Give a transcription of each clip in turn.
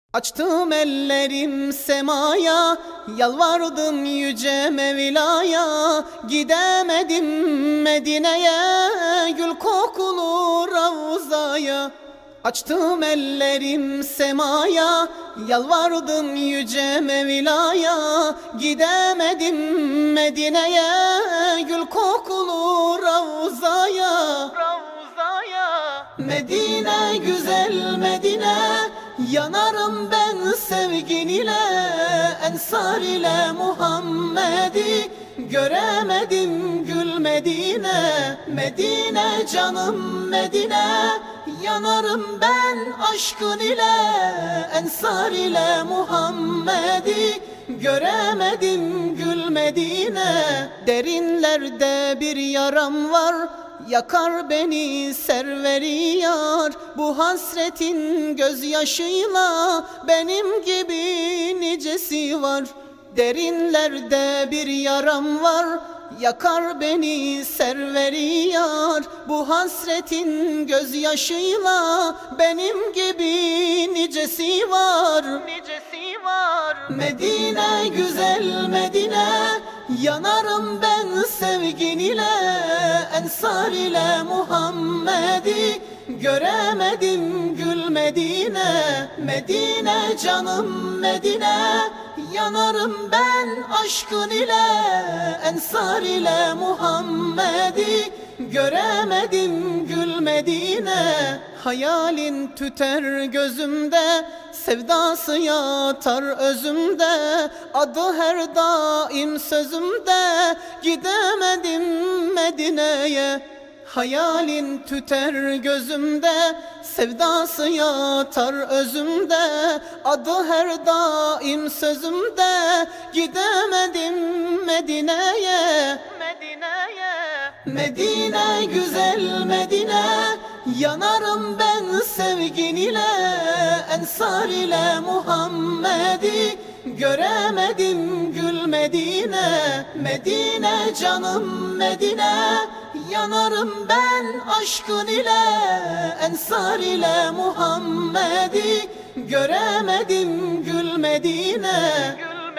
Açtım ellerim semaya, yalvardım yüce Mevla'ya. Gidemedim Medine'ye, gül kokulu Ravza'ya. Açtım ellerim semaya, yalvardım yüce Mevla'ya. Gidemedim Medine'ye, gül kokulu Ravza'ya. Medine, güzel Medine, yanarım ben sevgin ile. Ensar ile Muhammed'i göremedim gül Medine. Medine, canım Medine, yanarım ben aşkın ile. Ensar ile Muhammed'i göremedim gül Medine. Derinlerde bir yaram var, yakar beni serveri yar. Bu hasretin gözyaşıyla benim gibi nicesi var. Derinlerde bir yaram var, yakar beni serveri yar. Bu hasretin gözyaşıyla benim gibi nicesi var. Medine, güzel Medine, yanarım ben sevgin ile. Ensar ile Muhammed'i göremedim gül Medine. Medine, canım Medine, yanarım ben aşkın ile. Ensar ile Muhammed'i göremedim gül Medine. Hayalin tüter gözümde, sevdası yatar özümde. Adı her daim sözümde, gidemedim Medine'ye. Hayalin tüter gözümde, sevdası yatar özümde. Adı her daim sözümde, gidemedim Medine'ye. Medine, güzel Medine, yanarım ben sevgin ile. Ensar ile Muhammed'i göremedim gül Medine. Medine, canım Medine, yanarım ben aşkın ile. Ensar ile Muhammed'i göremedim gül Medine.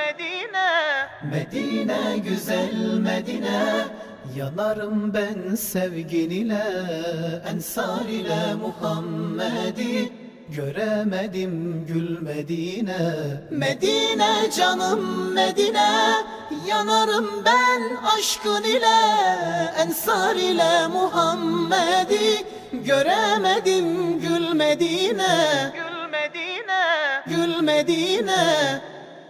Medine, güzel Medine, yanarım ben sevgin ile. Ensar ile Muhammed'i göremedim gül Medine. Medine, canım Medine, yanarım ben aşkın ile. Ensar ile Muhammed'i göremedim gül Medine. Gül Medine,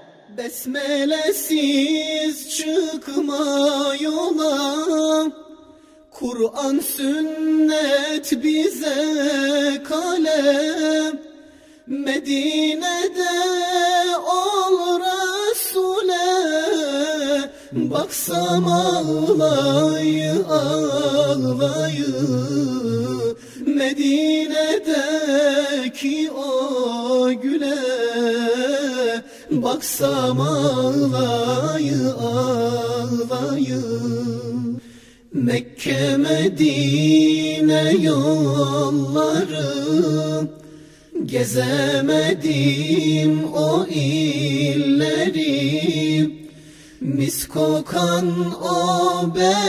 besmelesiz çıkma yola. Kur'an sünnet bize kalem. Medine'de ol Resul'e. Baksam ağlayı ağlayı, Medine'deki o güle. Baksam ağlayı ağlayı. Mekke Medine yolları, gezemedim o illeri. Mis kokan o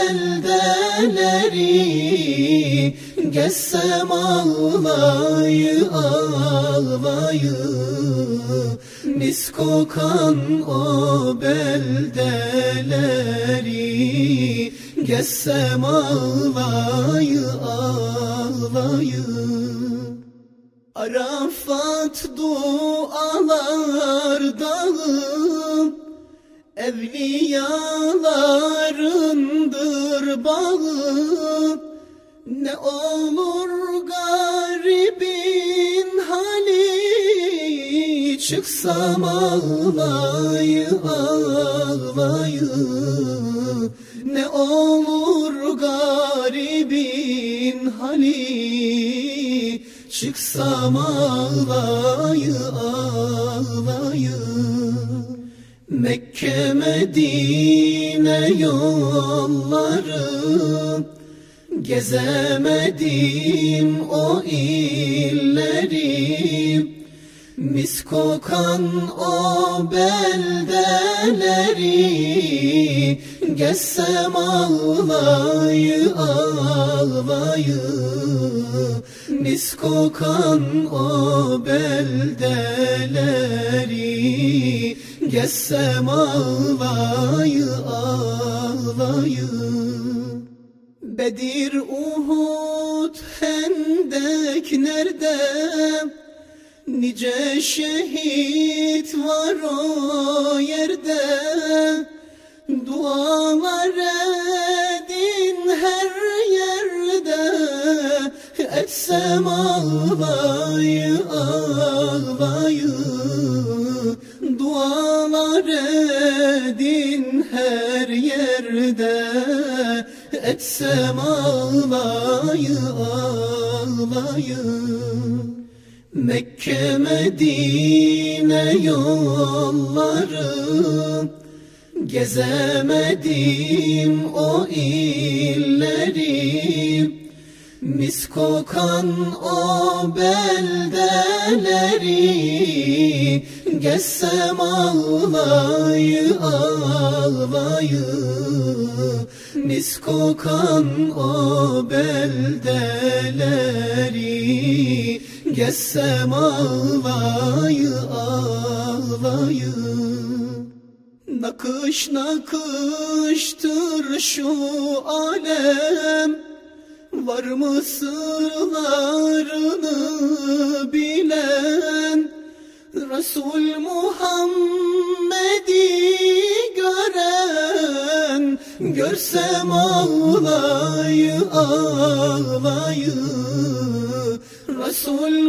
beldeleri, gezsem ağlayı ağlayı. Mis kokan o beldeleri, gezsem ağlayı ağlayı. Arafat dualar dağı, evliyalarındır bağı. Ne olur garibin hali, çıksam ağlayı ağlayı. Ne olur garibin hali, çıksam ağlayı ağlayı. Mekke Medine yolları, gezemedim o illeri. mis kokan o beldeleri, gezsem ağlayı ağlayı. Mis kokan o beldeleri, gezsem ağlayı ağlayı. Bedir, Uhud, Hendek nerede? Nice şehit var o yerde. Dualar edin her yerde, etsem ağlayı ağlayı. Dualar edin her yerde, etsem ağlayı ağlayı. Mekke Medine yolları, gezemedim o illeri. Mis kokan o beldeleri, gezsem ağlayı ağlayı. Mis kokan o beldeleri, gezsem ağlayı ağlayı. Nakış nakıştır şu alem, var mı sırlarını bilen? Resul Muhammed'i gören, görsem ağlayı ağlayı. Resul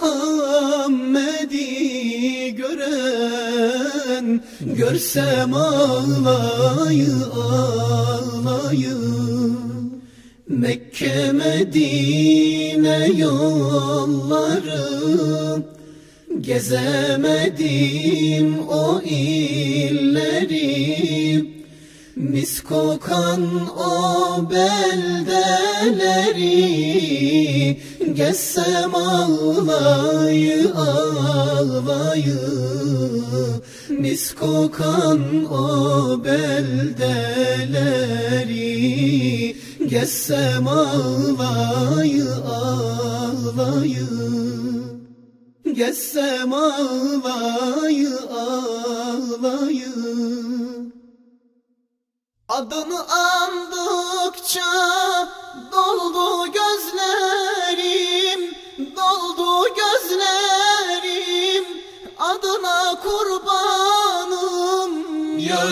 Muhammed'i gören, görsem ağlayı ağlayı. Mekke Medine yolları, gezemedim o illeri. Mis kokan o beldeleri, gezsem ağlayı ağlayı. Mis kokan o beldeleri, gezsem ağlayı ağlayı. Gezsem ağlayı ağlayı. Adını andıkça doldu gözlerim, doldu gözlerim. Adına kurbanım ya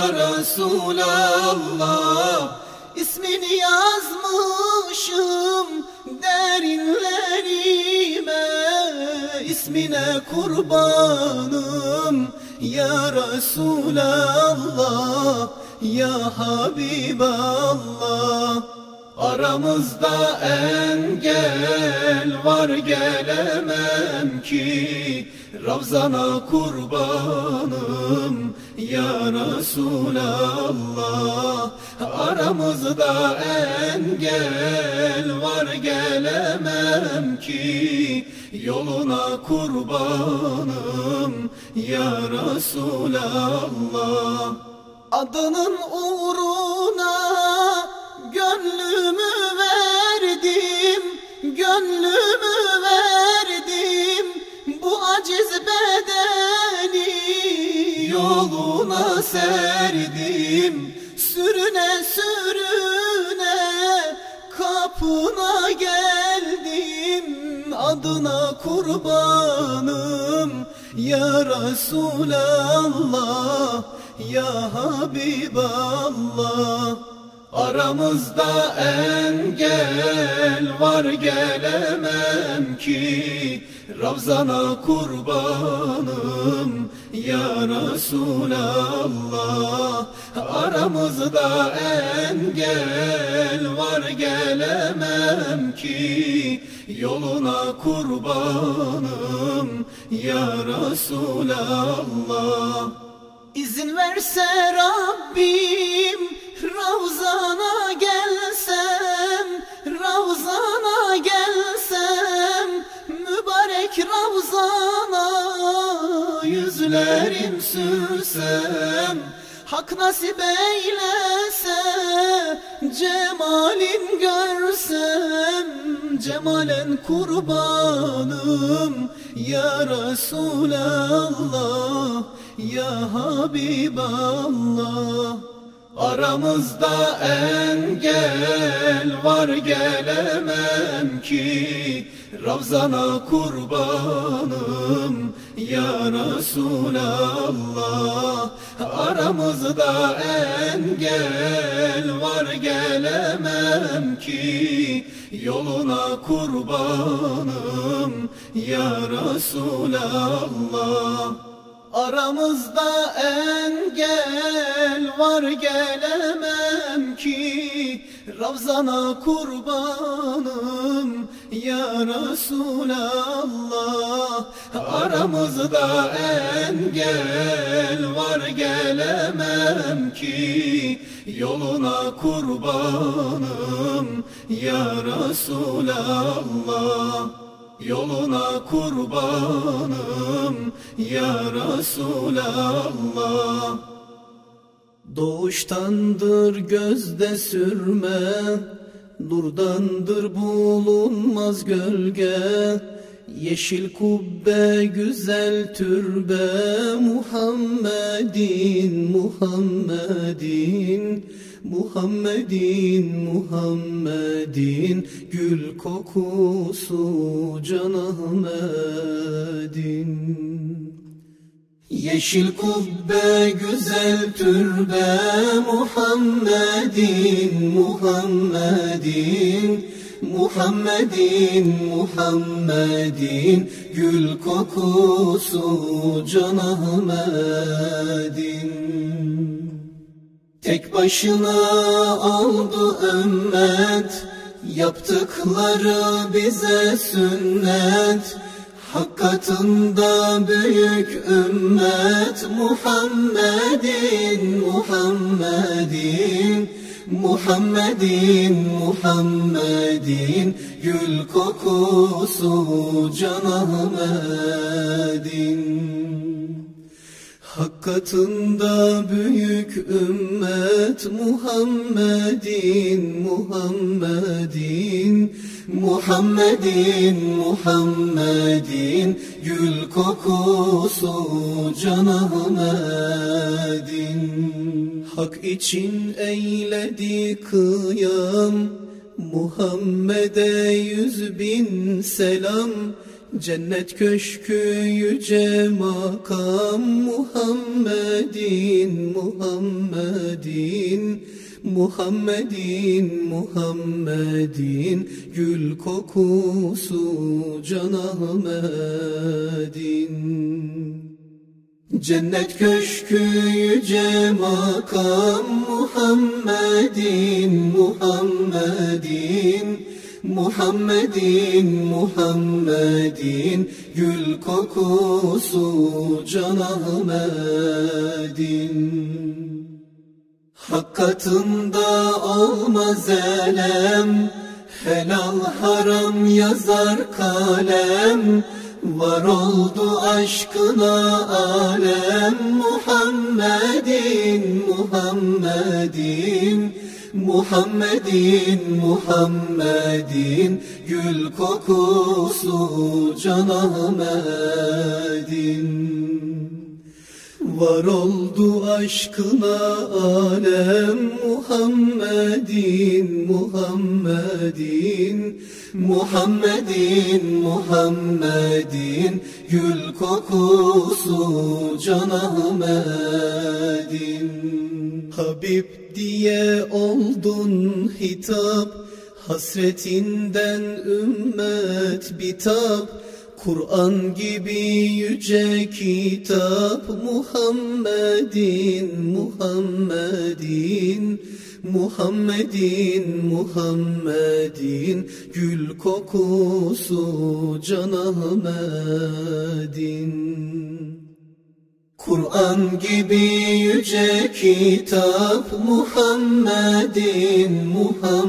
Resulallah. İsmini yazmışım derinlerime, ismine kurbanım ya Resulallah, ya Habiballah. Aramızda engel var, gelemem ki Ravzana kurbanım ya Resulallah. Aramızda engel var, gelemem ki yoluna kurbanım ya Resulallah. Adının uğruna gönlümü verdim, gönlümü verdim. Bu aciz bedeni yoluna serdim. Sürüne sürüne kapına geldim. Adına kurbanım ya Resulallah, ya Habiballah. Aramızda engel var, gelemem ki Ravzana kurbanım ya Resulallah. Aramızda engel var, gelemem ki yoluna kurbanım ya Resulallah. İzin verse Rabbim Ravzana gelsem, Ravzana gelsem, mübarek Ravzana gözlerim sürsem, Hak nasip eylese, cemalin görsem, cemalen kurbanım, ya Resulallah, ya Habiballah. Aramızda engel var, gelemem ki, Ravzana kurbanım, ya Resulallah. Aramızda engel var, gelemem ki, yoluna kurbanım, ya Resulallah. Aramızda engel var, gelemem ki, Ravzana kurbanım, ya Resulallah. Aramızda engel var, gelemem ki, yoluna kurbanım, ya Resulallah. Yoluna kurbanım, ya Resulallah. Doğuştandır gözde sürme, nurdandır bulunmaz gölge. Yeşil kubbe, güzel türbe, Muhammedin, Muhammedin, Muhammedin, Muhammedin, gül kokusu Can Ahmed'in. Yeşil kubbe, güzel türbe, Muhammedin, Muhammedin, Muhammedin, Muhammedin, gül kokusu Can Ahmed'in. Tek başına oldu ümmet, yaptıkları bize sünnet. Hak katında büyük ümmet, Muhammedin, Muhammedin, Muhammedin, Muhammedin, gül kokusu Can Ahmed'in. Hak katında büyük ümmet, Muhammedin, Muhammedin, Muhammedin, Muhammedin, gül kokusu Can Ahmed'in. Hak için eyledi kıyam, Muhammed'e 100.000 selam. Cennet köşkü yüce makam, Muhammedin, Muhammedin, Muhammedin, Muhammedin, gül kokusu Can Ahmed'in. Cennet köşkü yüce makam, Muhammedin, Muhammedin, Muhammedin, Muhammedin, gül kokusu Can Ahmed'in. Hak katında olmaz elem, helal haram yazar kalem. Var oldu aşkına alem, Muhammedin, Muhammedin, Muhammedin, Muhammedin, gül kokusu Can Ahmed'in. Var oldu aşkına alem, Muhammedin, Muhammedin, Muhammedin, Muhammedin, gül kokusu Can Ahmed'in. Habib diye oldun hitap, hasretinden ümmet bitap. Kur'an gibi yüce kitap, Muhammedin, Muhammedin, Muhammedin, Muhammedin, gül kokusu Can Ahmed'in. Kur'an gibi yüce kitap, Muhammedin,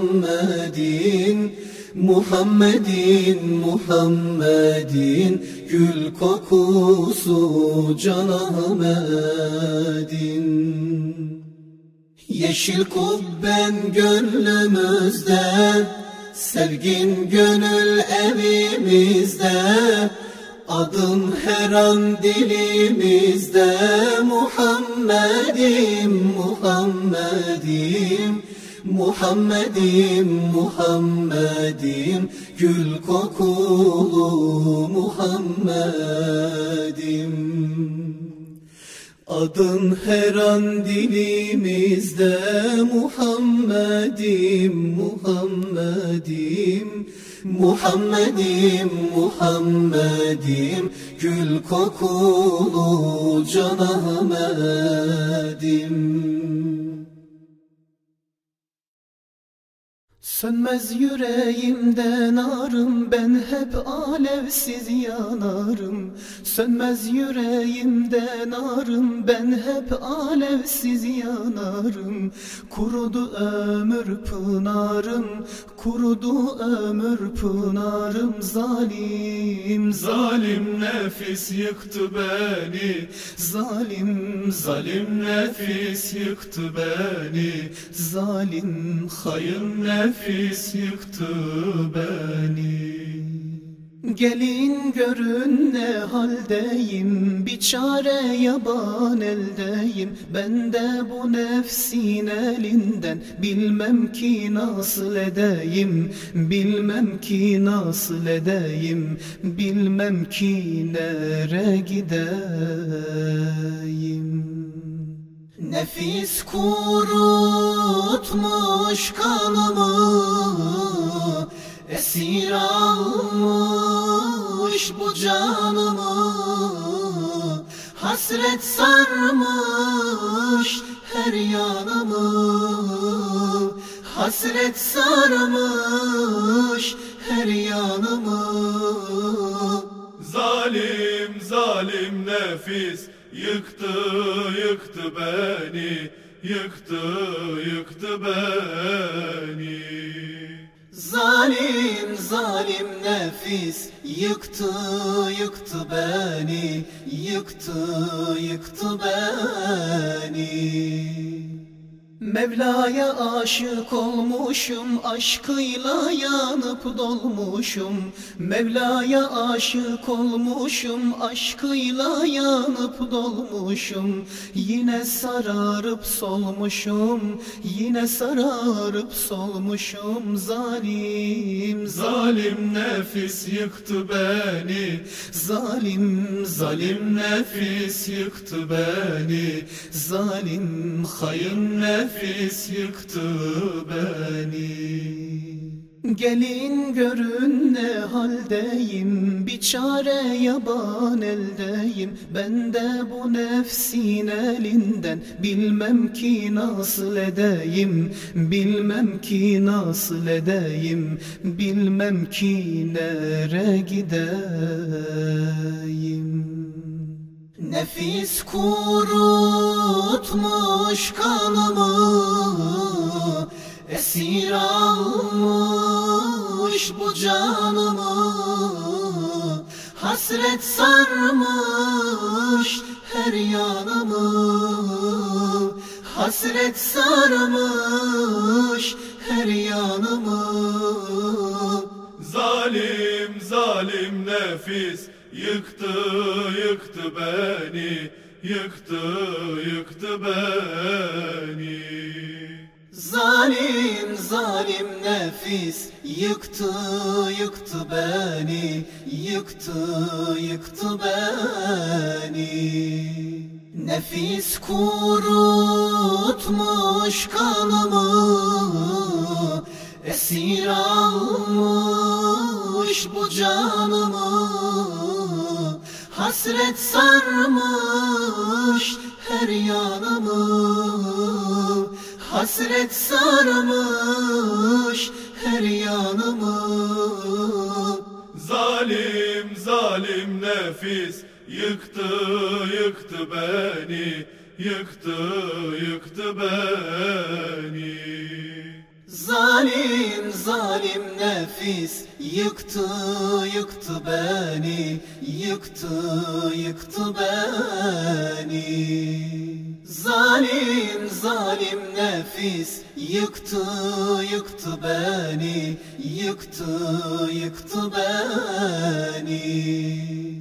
Muhammedin, Muhammedin, Muhammedin, gül kokusu Can Ahmet'in. Yeşil kubben gönlümüzde, sevgin gönül evimizde, adın her an dilimizde. Muhammed'im, Muhammed'im, Muhammed'im, Muhammed'im, gül kokulu Muhammed'im. Adın her an dilimizde. Muhammed'im, Muhammed'im, Muhammed'im, Muhammed'im, gül kokulu Can Ahmet'im. Sönmez yüreğimde narım, ben hep alevsiz yanarım. Sönmez yüreğimde narım, ben hep alevsiz yanarım. Kurudu ömür pınarım, kurudu ömür pınarım. Zalim, zalim nefis yıktı beni. Zalim, zalim nefis yıktı beni. Zalim, hayın nefis yıktı beni. Gelin görün ne haldeyim, bir çare yaban eldeyim. Ben de bu nefsin elinden bilmem ki nasıl edeyim. Bilmem ki nasıl edeyim, bilmem ki nere gideyim. Nefis kurutmuş kanımı, esir almış bu canımı. Hasret sarmış her yanımı, hasret sarmış her yanımı. Zalim, zalim nefis yıktı, yıktı beni, yıktı, yıktı beni. Zalim, zalim nefis yıktı, yıktı beni, yıktı, yıktı beni. Mevla'ya aşık olmuşum, aşkıyla yanıp dolmuşum. Mevla'ya aşık olmuşum, aşkıyla yanıp dolmuşum. Yine sararıp solmuşum, yine sararıp solmuşum. Zalim, zalim nefis yıktı beni. Zalim, zalim nefis yıktı beni. Zalim, hayın nefis yıktı beni. Gelin görün ne haldeyim, bir çare yaban eldeyim. Ben de bu nefsin elinden bilmem ki nasıl edeyim. Bilmem ki nasıl edeyim, bilmem ki nere gideyim. Nefis kurutmuş kanımı, esir almış bu canımı. Hasret sarmış her yanımı, hasret sarmış her yanımı. Zalim, zalim nefis yıktı, yıktı beni, yıktı, yıktı beni. Zalim, zalim nefis yıktı, yıktı beni, yıktı, yıktı beni. Nefis kurutmuş kanımı, esir almış bu canımı. Hasret sarmış her yanımı, hasret sarmış her yanımı. Zalim, zalim nefis yıktı, yıktı beni, yıktı, yıktı beni. Zalim zalim nefis yıktı yıktı beni, yıktı yıktı beni. Zalim zalim nefis yıktı yıktı beni, yıktı yıktı beni.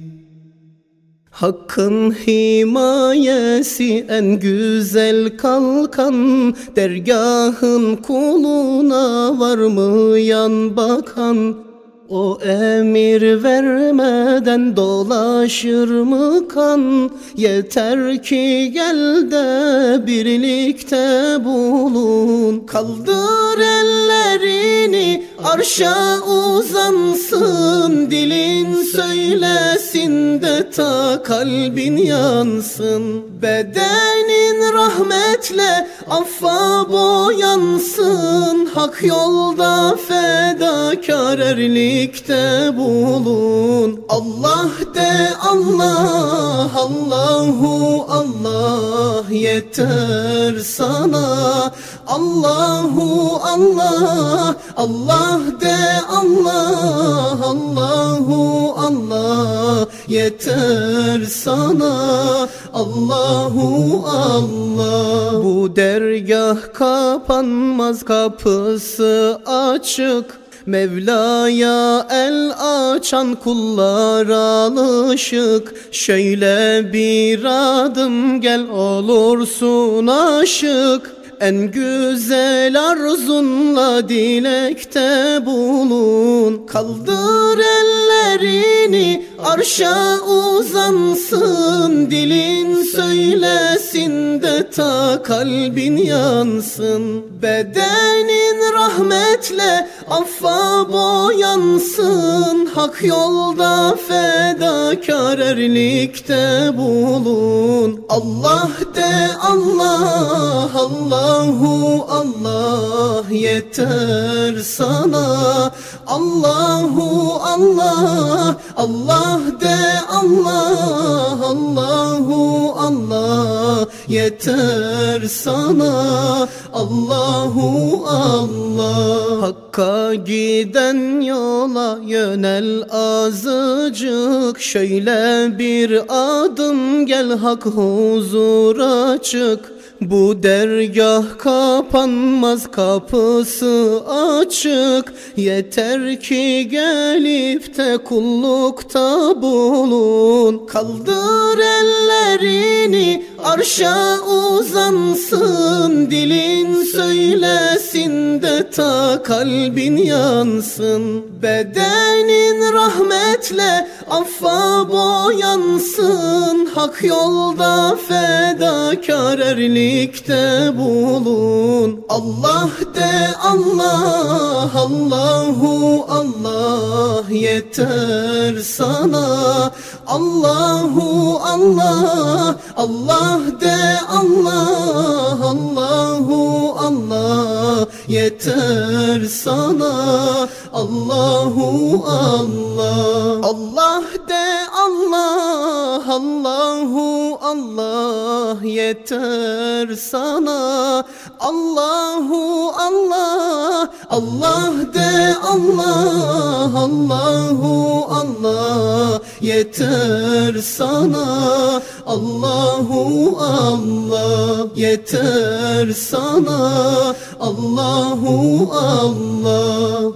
Hakkın himayesi en güzel kalkan, dergahın kuluna var mı yan bakan? O emir vermeden dolaşır mı kan? Yeter ki gel de birlikte bulun. Kaldır ellerini arşa uzansın, dilin söylesin de ta kalbin yansın. Bedenin rahmetle affa boyansın, hak yolda fedakar erlikte bulun. Allah de Allah, Allahu Allah yeter sana. Allahu Allah, Allah de Allah, Allahu Allah yeter sana. Allahu Allah. Bu dergah kapanmaz, kapısı açık. Mevla'ya el açan kullar alışık. Şöyle bir adım gel olursun aşık. En güzel arzunla dilekte bulun. Kaldır ellerini arşa uzansın, dilin söylesin de ta kalbin yansın. Bedenin rahmetle affa boyansın, hak yolda fedakar erlikte bulun. Allah de Allah, Allahu Allah yeter sana. Allahu Allah, Allah de Allah, Allahu Allah yeter sana. Allahu Allah. Hakka giden yola yönel azıcık. Şöyle bir adım gel, hak huzura çık. Bu dergah kapanmaz, kapısı açık. Yeter ki gelip de kullukta bulun. Kaldır ellerini arşa uzansın, dilin söylesin de ta kalbin yansın. Bedenin rahmetle affa boyansın, hak yolda fedakar erlikte bulun. Allah de Allah, Allahu Allah yeter sana. Allahu Allah, Allah de Allah, Allahu Allah yeter sana. Allahu Allah. Allah de Allah, Allahu Allah yeter sana. Allahu Allah, Allah de Allah, Allahu Allah yeter sana. Allahu Allah yeter sana. Allahu Allah.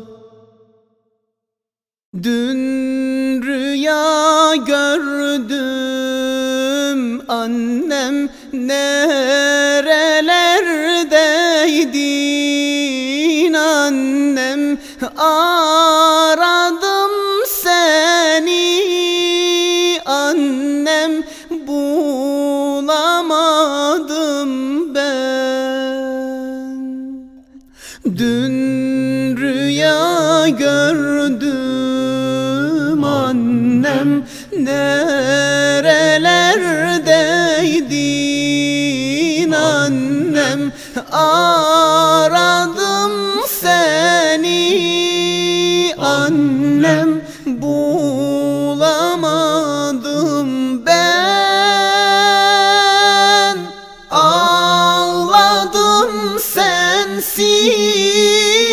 Dün rüya gördüm, annem nerelerdeydin annem, aradım seni annem, bulamadım ben. Dün rüya gördüm annem, nerelerdeydin annem, aradım seni annem, bulamadım ben. Ağladım sensiz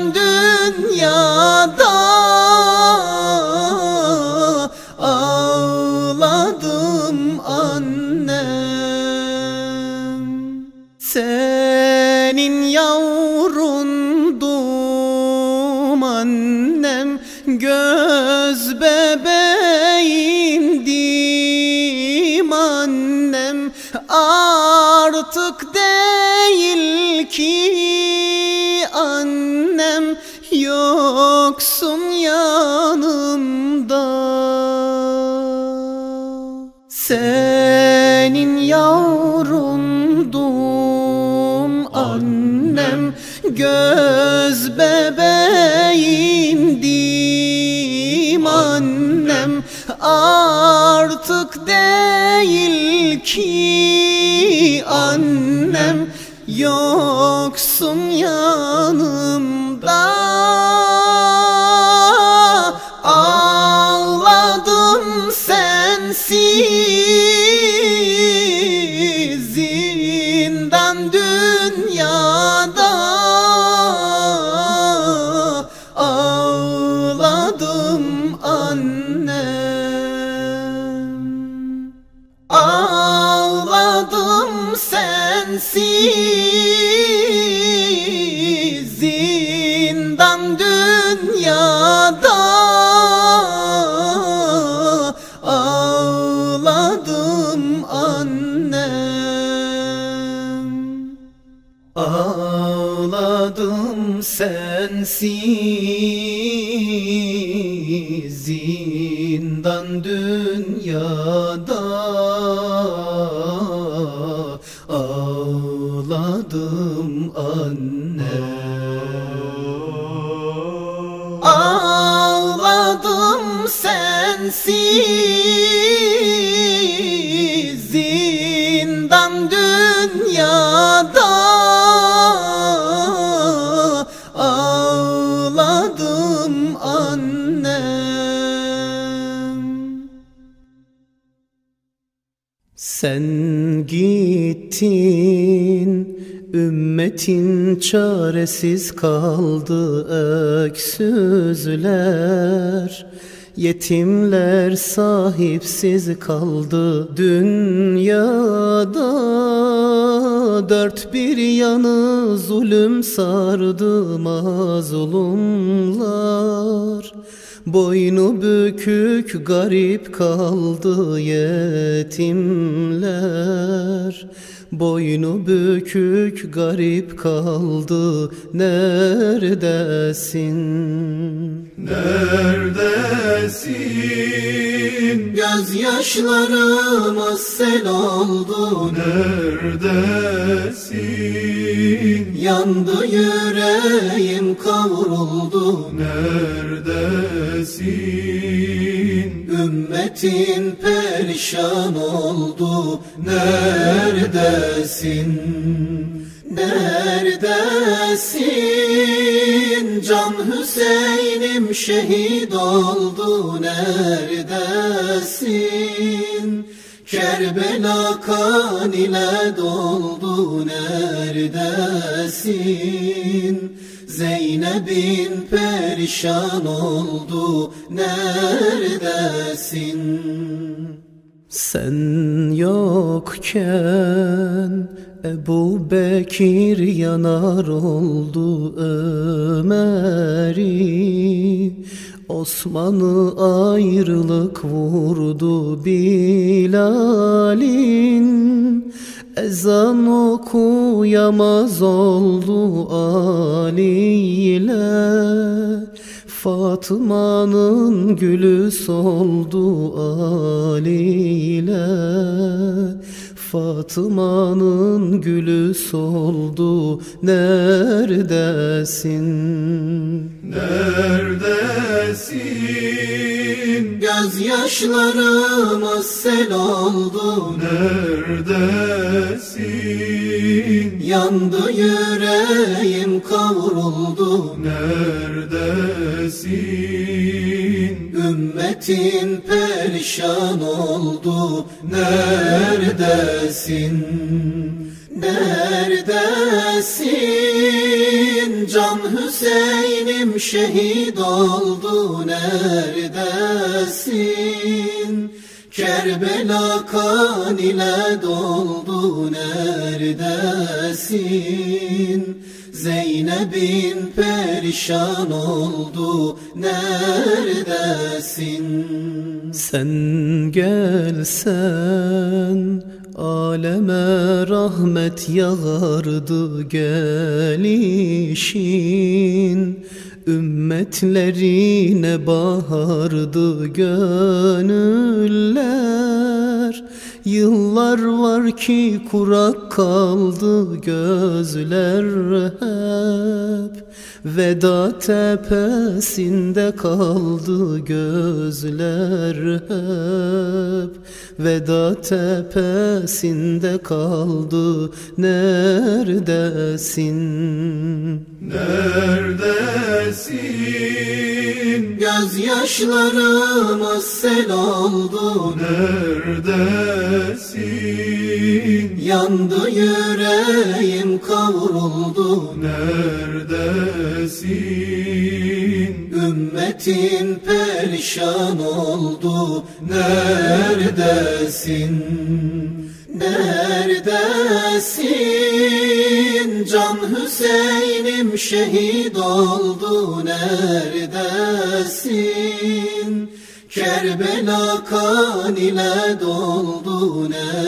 dünyada ağladım annem. Senin yavrundum annem, göz bebeğindim annem. Artık değil ki annem, yoksun yanımda. Senin yavrundum annem, göz bebeğindim annem. Artık değil ki annem, yoksun yanımda. Ağladım sensiz zindan dünyada, ağladım annem. Ağladım sensiz zindan dünyada, ağladım annem. Ağladım sensiz zindan dünyada, ağladım annem. Ağladım sensiz zindan dünyada, ağladım annem. Sen gittin, ümmetin çaresiz kaldı, öksüzler, yetimler sahipsiz kaldı dünyada. Dört bir yanı zulüm sardı mazlumlar, boynu bükük garip kaldı yetimler. Boynu bükük garip kaldı, neredesin? Neredesin? Gözyaşlarımız sel oldu. Neredesin? Yandı yüreğim kavruldu. Neredesin? Ümmetin perişan oldu. Neredesin? Neredesin? Can Hüseyin'im şehit oldu. Neredesin? Kerbela kan ile doldu. Neredesin? Zeynep'in perişan oldu. Neredesin? Sen yokken Ebu Bekir yanar oldu Ömer'i, Osman'ı ayrılık vurdu Bilal'in, ezan okuyamaz oldu Ali ile, Fatıma'nın gülü soldu Ali ile, Fatıma'nın gülü soldu. Neredesin? Neredesin? Gözyaşlarımız sel oldu. Neredesin? Yandı yüreğim kavruldu. Neredesin? Ümmetin perişan oldu. Neredesin? Neredesin? Can Hüseyin Hüseyin'im şehit oldu neredesin? Kerbela kan ile doldu neredesin? Zeynep'in perişan oldu neredesin? Sen gelsen aleme rahmet yağardı gelişin, ümmetlerine bahardı gönüller. Yıllar var ki kurak kaldı gözler hep, veda tepesinde kaldı gözler hep, veda tepesinde kaldı. Neredesin? Neredesin? Gözyaşlarımız sel oldu. Neredesin? Yandı yüreğim kavruldu. Neredesin? Ümmetin perişan oldu. Neredesin? Neredesin? Can Hüseyin'im şehit oldu. Neredesin? Kerbela kan ile doldu.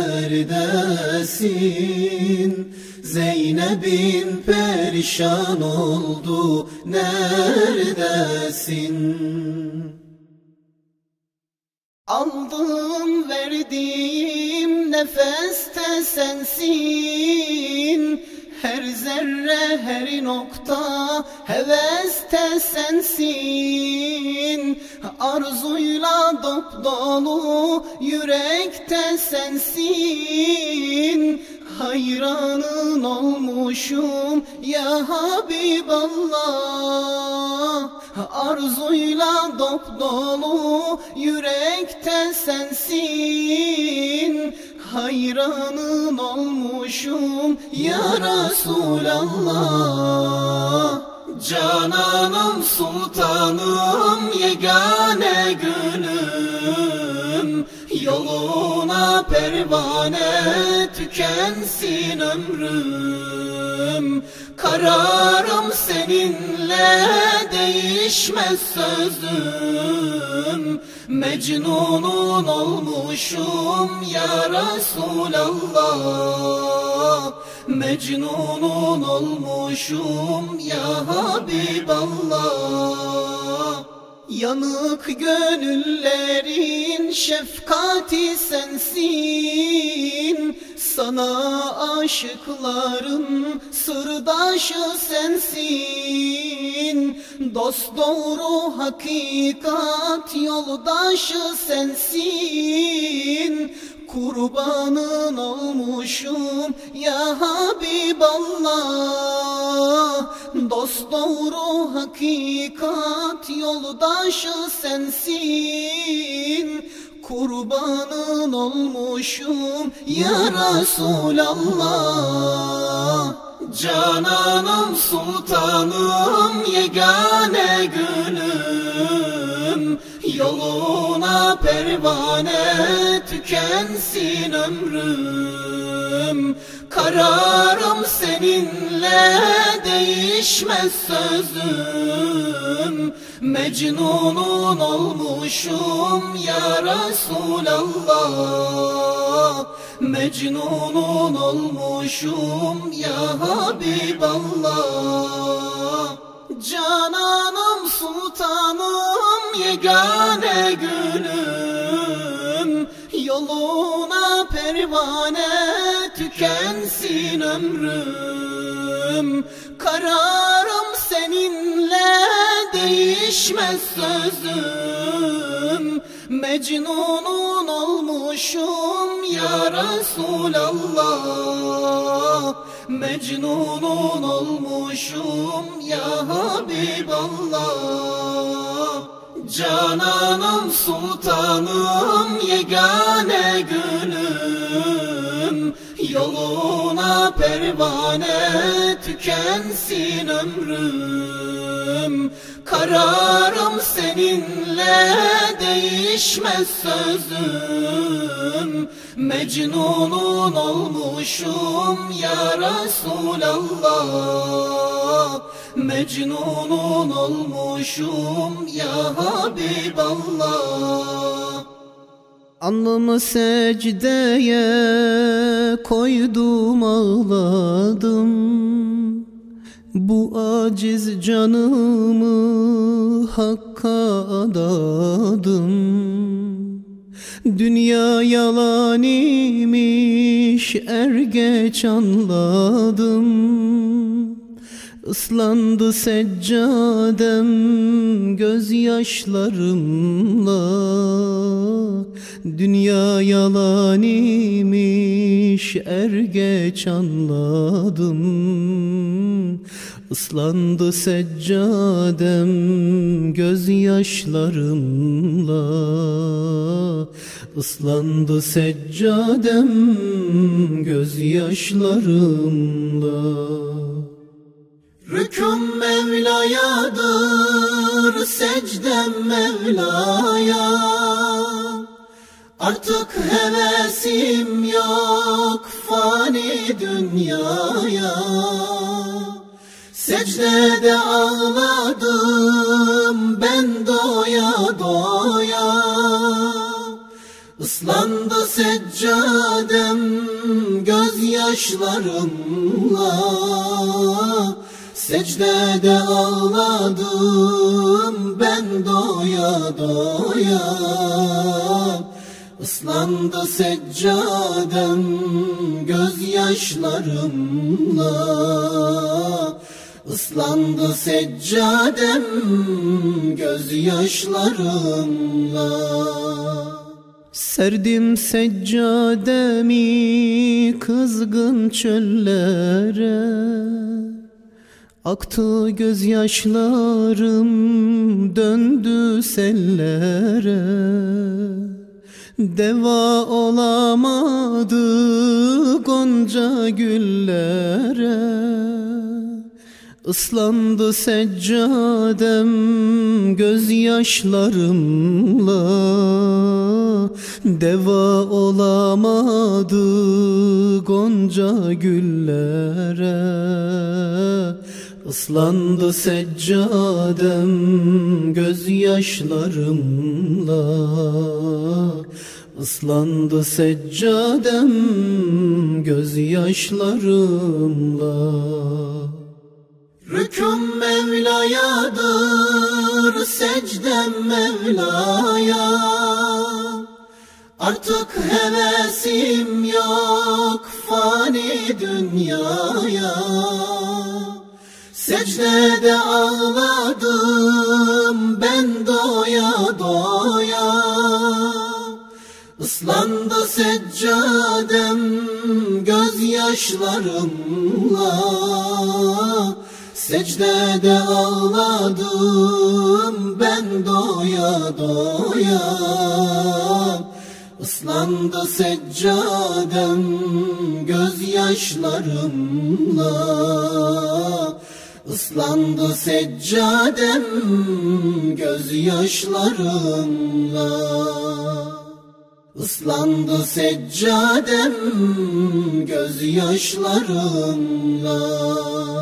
Neredesin? Zeynep'in perişan oldu. Neredesin? Aldığım verdiğim nefeste sensin. Her zerre her nokta heveste sensin. Arzuyla dopdolu yürekte sensin. Hayranın olmuşum ya Habiballah. Arzuyla dopdolu yürekte sensin. Hayranın olmuşum ya Resulallah. Cananım sultanım yegane gülüm. Yoluna pervane tükensin ömrüm. Kararım seninle değişmez sözüm. Mecnunun olmuşum ya Resulallah. Mecnunun olmuşum ya Habiballah. Yanık gönüllerin şefkati sensin. Sana aşıkların sırdaşı sensin. Dosdoğru hakikat yoldaşı sensin. Kurbanın olmuşum ya Habiballah. Dosdoğru hakikat yoldaşı sensin. Kurbanın olmuşum ya Resulallah. Cananım sultanım yegane gülüm. Yoluna pervane tükensin ömrüm. Kararım seninle değişmez sözüm. Mecnunun olmuşum ya Resulallah. Mecnunun olmuşum ya Habiballah. Cananım sultanım yegane gülüm. Yoluna pervane tükensin ömrüm. Kararım seninle değişmez sözüm. Mecnunun olmuşum ya Resulallah. Mecnunun olmuşum ya Habiballah. Cananım sultanım yegane gülüm. Yoluna pervane, tükensin ömrüm. Kararım seninle, değişmez sözüm. Mecnunun olmuşum ya Resulallah. Mecnunun olmuşum ya Habiballah. Alnımı secdeye koydum, ağladım. Bu aciz canımı Hakk'a adadım. Dünya yalan imiş, er geç anladım. Islandı seccadem gözyaşlarımla. Dünya yalan imiş, er geç anladım. Islandı seccadem gözyaşlarımla. Islandı seccadem gözyaşlarımla. Rüküm Mevla'yadır, secdem Mevla'ya. Artık hevesim yok fani dünyaya. Secdede ağladım ben doya doya. Islandı seccadem gözyaşlarımla. Secdede ağladım ben doya doya. Islandı seccadem gözyaşlarımla. Islandı seccadem gözyaşlarımla. Serdim seccademi kızgın çöllere. Aktı gözyaşlarım döndü sellere. Deva olamadı gonca güllere. Islandı seccadem gözyaşlarımla. Deva olamadı gonca güllere. Islandı seccadem gözyaşlarımla. Islandı seccadem gözyaşlarımla. Rüküm Mevla'yadır, secdem Mevla'ya. Artık hevesim yok fani dünyaya. Secdede ağladım ben doya doya. Islandı seccadem gözyaşlarımla. Secdede ağladım ben doya doya. Islandı seccadem gözyaşlarımla. Islandı seccadem gözyaşlarımla. Islandı seccadem gözyaşlarımla.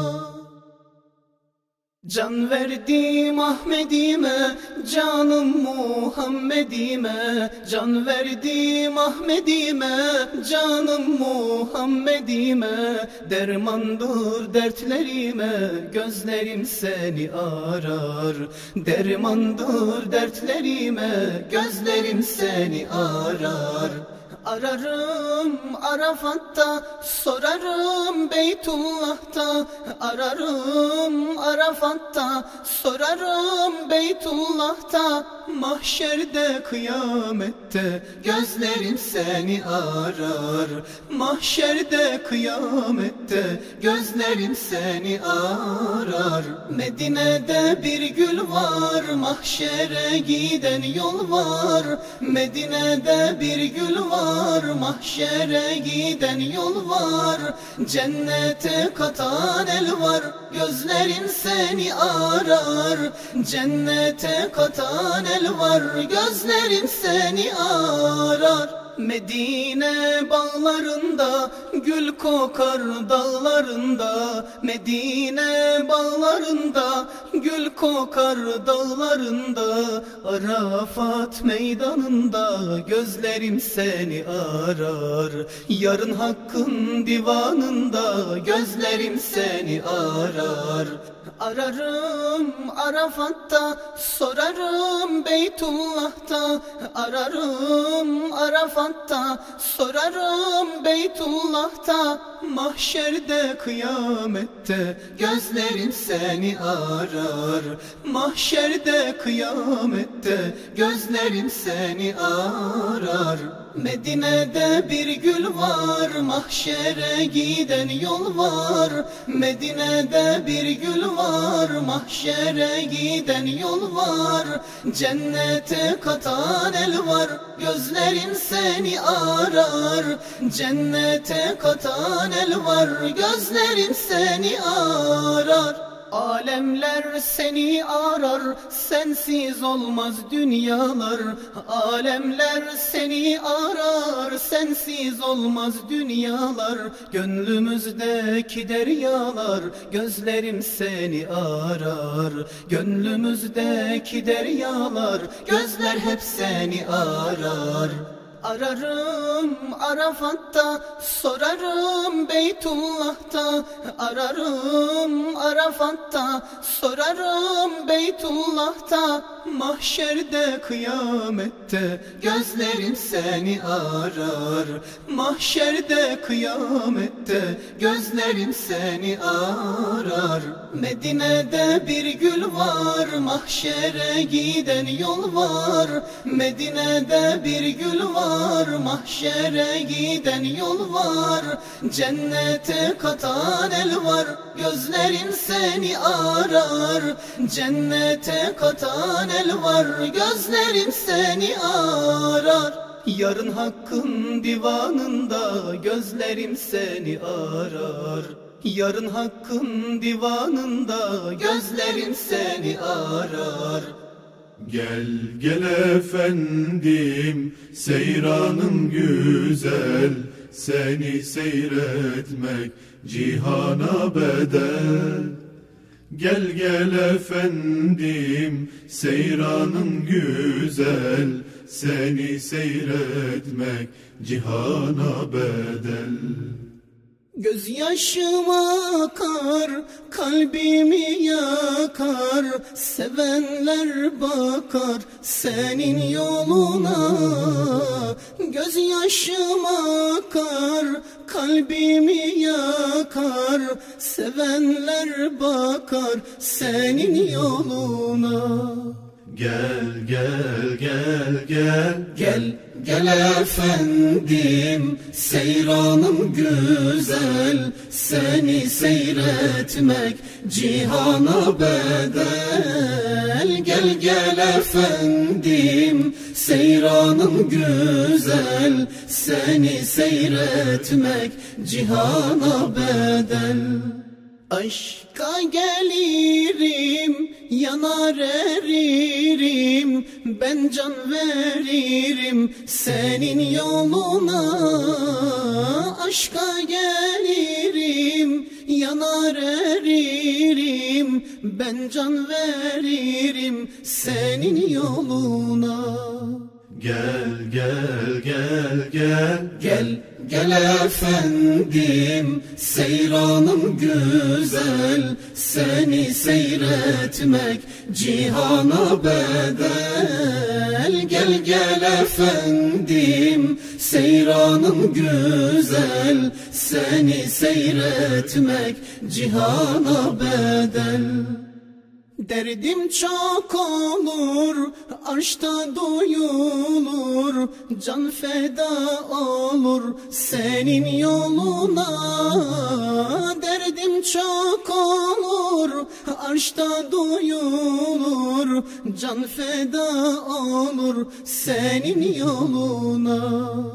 Can verdim Ahmet'ime, canım Muhammed'ime. Can verdim Ahmet'ime, canım Muhammed'ime. Dermandır dertlerime, gözlerim seni arar. Dermandır dertlerime, gözlerim seni arar. Ararım Arafat'ta, sorarım Beytullah'ta. Ararım Arafat'ta, sorarım Beytullah'ta. Mahşerde kıyamette, gözlerim seni arar. Mahşerde kıyamette, gözlerim seni arar. Medine'de bir gül var, mahşere giden yol var. Medine'de bir gül var, var, mahşere giden yol var, cennete katan el var, gözlerim seni arar. Cennete katan el var, gözlerim seni arar. Medine bağlarında, gül kokar dağlarında. Medine bağlarında, gül kokar dağlarında. Arafat meydanında, gözlerim seni arar. Yarın Hakk'ın divanında, gözlerim seni arar. Ararım Arafat'ta, sorarım Beytullah'ta. Ararım Arafat'ta, sorarım Beytullah'ta. Mahşerde kıyamette, gözlerim seni arar. Mahşerde kıyamette, gözlerim seni arar. Medine'de bir gül var, mahşere giden yol var. Medine'de bir gül var, mahşere giden yol var. Cennete katan el var, gözlerim seni arar. Cennete katan el var, gözlerim seni arar. Alemler seni arar, sensiz olmaz dünyalar. Alemler seni arar, sensiz olmaz dünyalar. Gönlümüzdeki deryalar, gözlerim seni arar. Gönlümüzdeki deryalar, gözler hep seni arar. Ararım Arafat'ta, sorarım Beytullah'ta. Ararım Arafat'ta, sorarım Beytullah'ta. Mahşerde kıyamette, gözlerim seni arar. Mahşerde kıyamette, gözlerim seni arar. Medine'de bir gül var, mahşere giden yol var. Medine'de bir gül var, mahşere giden yol var. Cennete katan el var, gözlerim seni arar. Cennete katan el var, gözlerim seni arar. Yarın Hakk'ın divanında, gözlerim seni arar. Yarın Hakk'ın divanında, gözlerim seni arar. Gel gel efendim, seyranım güzel, seni seyretmek cihana bedel. Gel gel efendim, seyranım güzel, seni seyretmek cihana bedel. Gözyaşım akar, kalbimi yakar. Sevenler bakar senin yoluna. Gözyaşım akar, kalbimi yakar. Sevenler bakar senin yoluna. Gel gel gel gel Gel gel efendim, seyranım güzel, seni seyretmek cihana bedel. Gel gel efendim, seyranım güzel, seni seyretmek cihana bedel. Aşka gelirim, yanar eririm, ben can veririm senin yoluna. Aşka gelirim, yanar eririm, ben can veririm senin yoluna. gel gel gel gel Gel gel efendim, seyranım güzel, seni seyretmek cihana bedel. Gel gel efendim, seyranım güzel, seni seyretmek cihana bedel. Derdim çok olur, aşkta duyulur, can feda olur senin yoluna. Derdim çok olur, aşkta duyulur, can feda olur senin yoluna.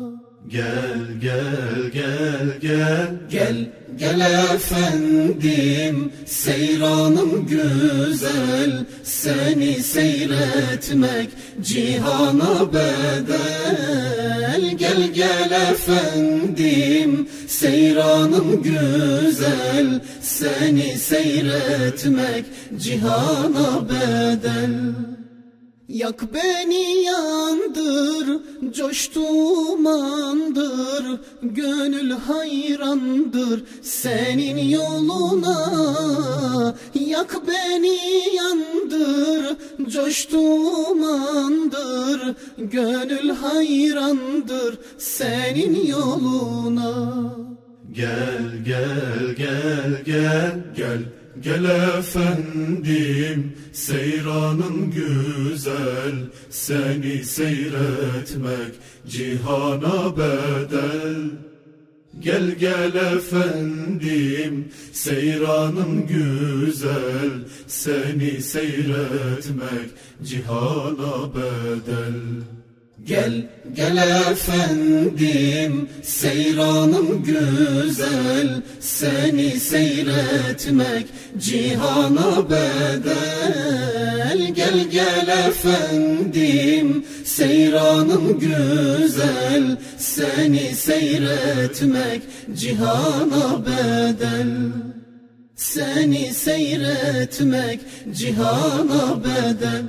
Gel gel gel gel Gel gel efendim, seyranım güzel, seni seyretmek cihana bedel. Gel gel efendim, seyranım güzel, seni seyretmek cihana bedel. Yak beni yandır, coş dumandır, gönül hayrandır senin yoluna. Yak beni yandır, coş dumandır, gönül hayrandır senin yoluna. Gel gel gel gel gel Gel efendim, seyranın güzel, seni seyretmek cihana bedel. Gel gel efendim, seyranın güzel, seni seyretmek cihana bedel. Gel gel efendim, seyranım güzel, seni seyretmek cihana bedel. Gel gel efendim, seyranım güzel, seni seyretmek cihana bedel. Seni seyretmek cihana bedel.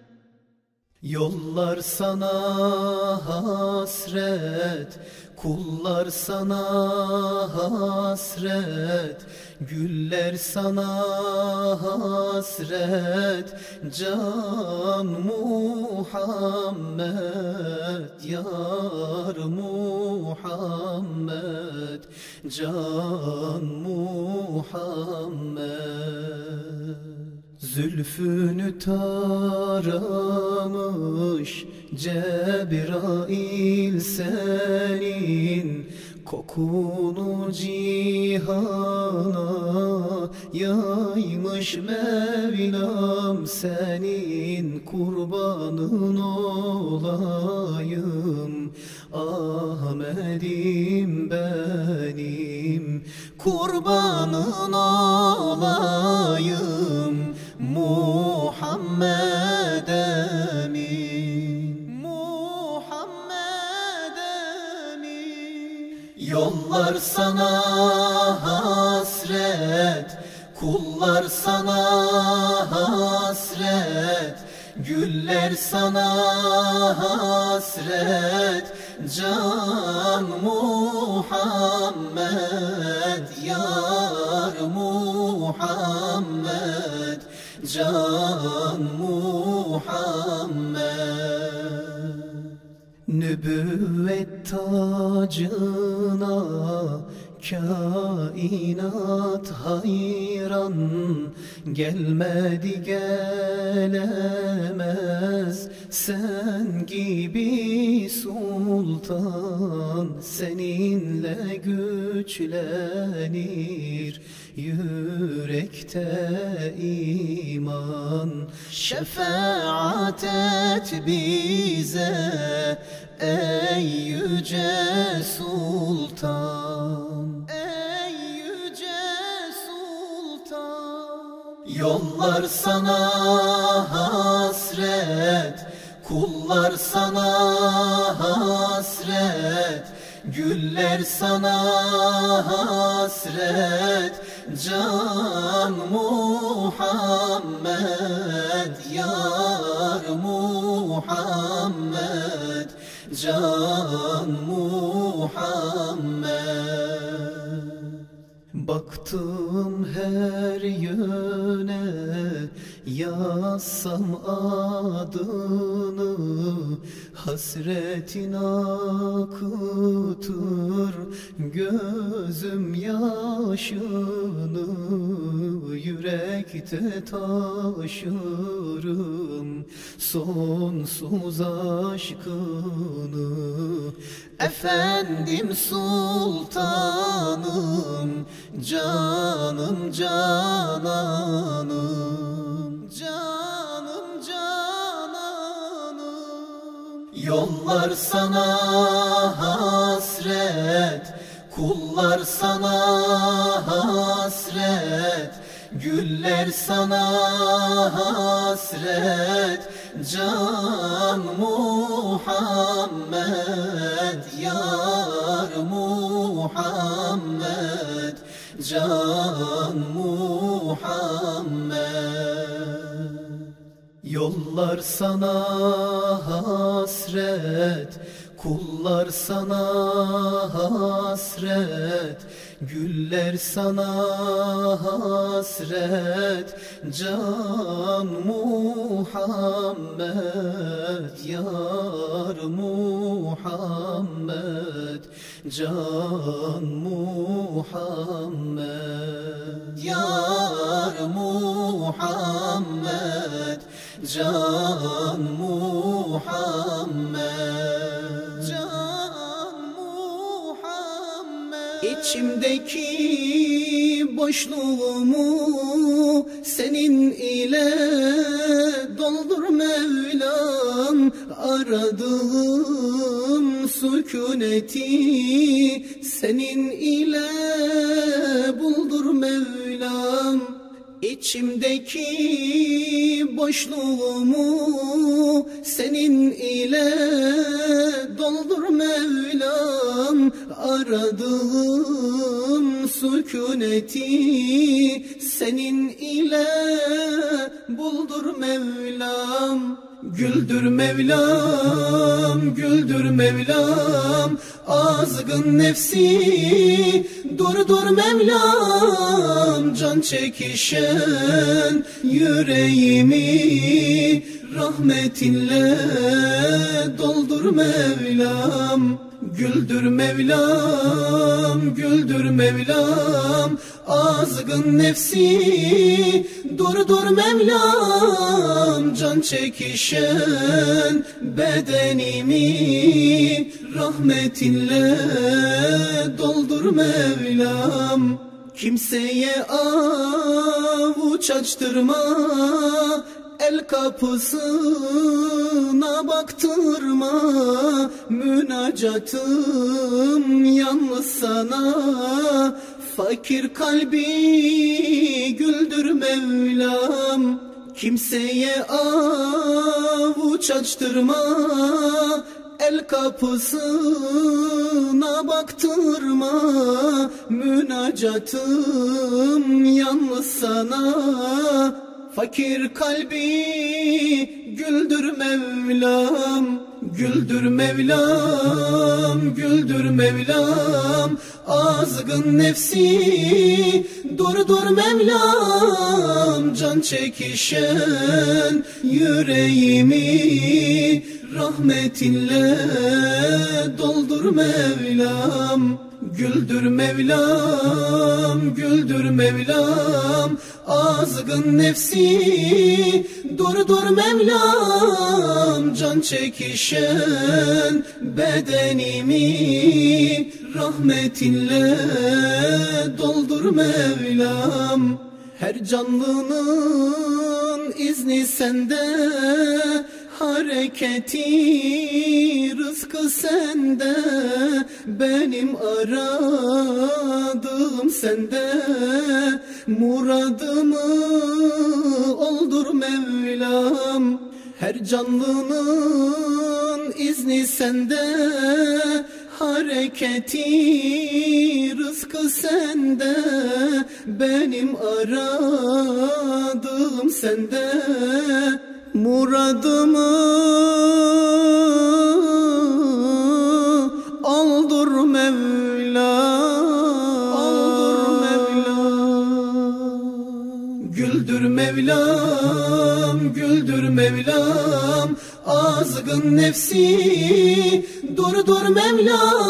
Yollar sana hasret, kullar sana hasret, güller sana hasret, can Muhammed, yar Muhammed, can Muhammed. Zülfünü taramış Cebrail senin, kokunu cihana yaymış Mevlam senin, kurbanın olayım Ahmet'im benim, kurbanın olayım Muhammed emin, Muhammed emin. Yollar sana hasret, kullar sana hasret, güller sana hasret, can Muhammed, yar Muhammed, can Muhammed. Nübüvvet tacına kainat hayran, gelmedi gelemez sen gibi sultan, seninle güçlenir yürekte iman. Şefaat et bize ey yüce sultan, ey yüce sultan. Yollar sana hasret, kullar sana hasret, güller sana hasret, can Muhammed, yar Muhammed, can Muhammed. Baktım her yöne, yazsam adını, hasretin akıtır gözüm yaşını, yürekte taşırım sonsuz aşkını. Efendim sultanım, canım cananım, canım cananım. Yollar sana hasret, kullar sana hasret, güller sana hasret, can Muhammed, yar Muhammed, can Muhammed. Yollar sana hasret, kullar sana hasret, güller sana hasret, can Muhammed, yar Muhammed, can Muhammed, yar Muhammed, can Muhammed, can Muhammed. İçimdeki boşluğumu senin ile doldur Mevlam, aradığım sükuneti senin ile buldur Mevlam. İçimdeki boşluğumu senin ile doldur Mevlam, aradığım sükuneti senin ile buldur Mevlam. Güldür Mevlam, güldür Mevlam, azgın nefsi durdur Mevlam, can çekişen yüreğimi rahmetinle doldur Mevlam. Güldür Mevlam, güldür Mevlam, azgın nefsi durdur Mevlam, can çekişen bedenimi rahmetinle doldur Mevlam. Kimseye avuç açtırma, el kapısına baktırma, münacatım yalnız sana, fakir kalbi güldür Mevlam. Kimseye avuç açtırma, el kapısına baktırma, münacatım yalnız sana, fakir kalbi güldür Mevlam. Güldür Mevlam, güldür Mevlam, azgın nefsi durdur Mevlam, can çekişen yüreğimi rahmetinle doldur Mevlam. Güldür Mevlam, güldür Mevlam, azgın nefsi durdur Mevlam, can çekişen bedenimi rahmetinle doldur Mevlam. Her canlının izni sende, hareketi rızkı sende, benim aradığım sende, muradımı oldur Mevlam. Her canlının izni sende, hareketi rızkı sende, benim aradığım sende, muradımı oldur Mevlam, oldur Mevlam. Güldür Mevlam, güldür Mevlam, azgın nefsi durdur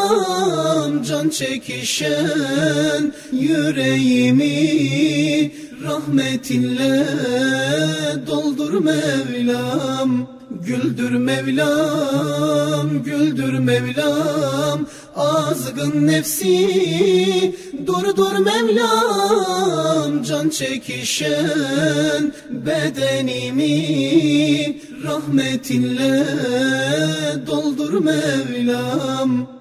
Mevlam, can çekişen yüreğimi rahmetinle doldur Mevlam. Güldür Mevlam, güldür Mevlam, azgın nefsi durdur Mevlam. Can çekişen bedenimi rahmetinle doldur Mevlam.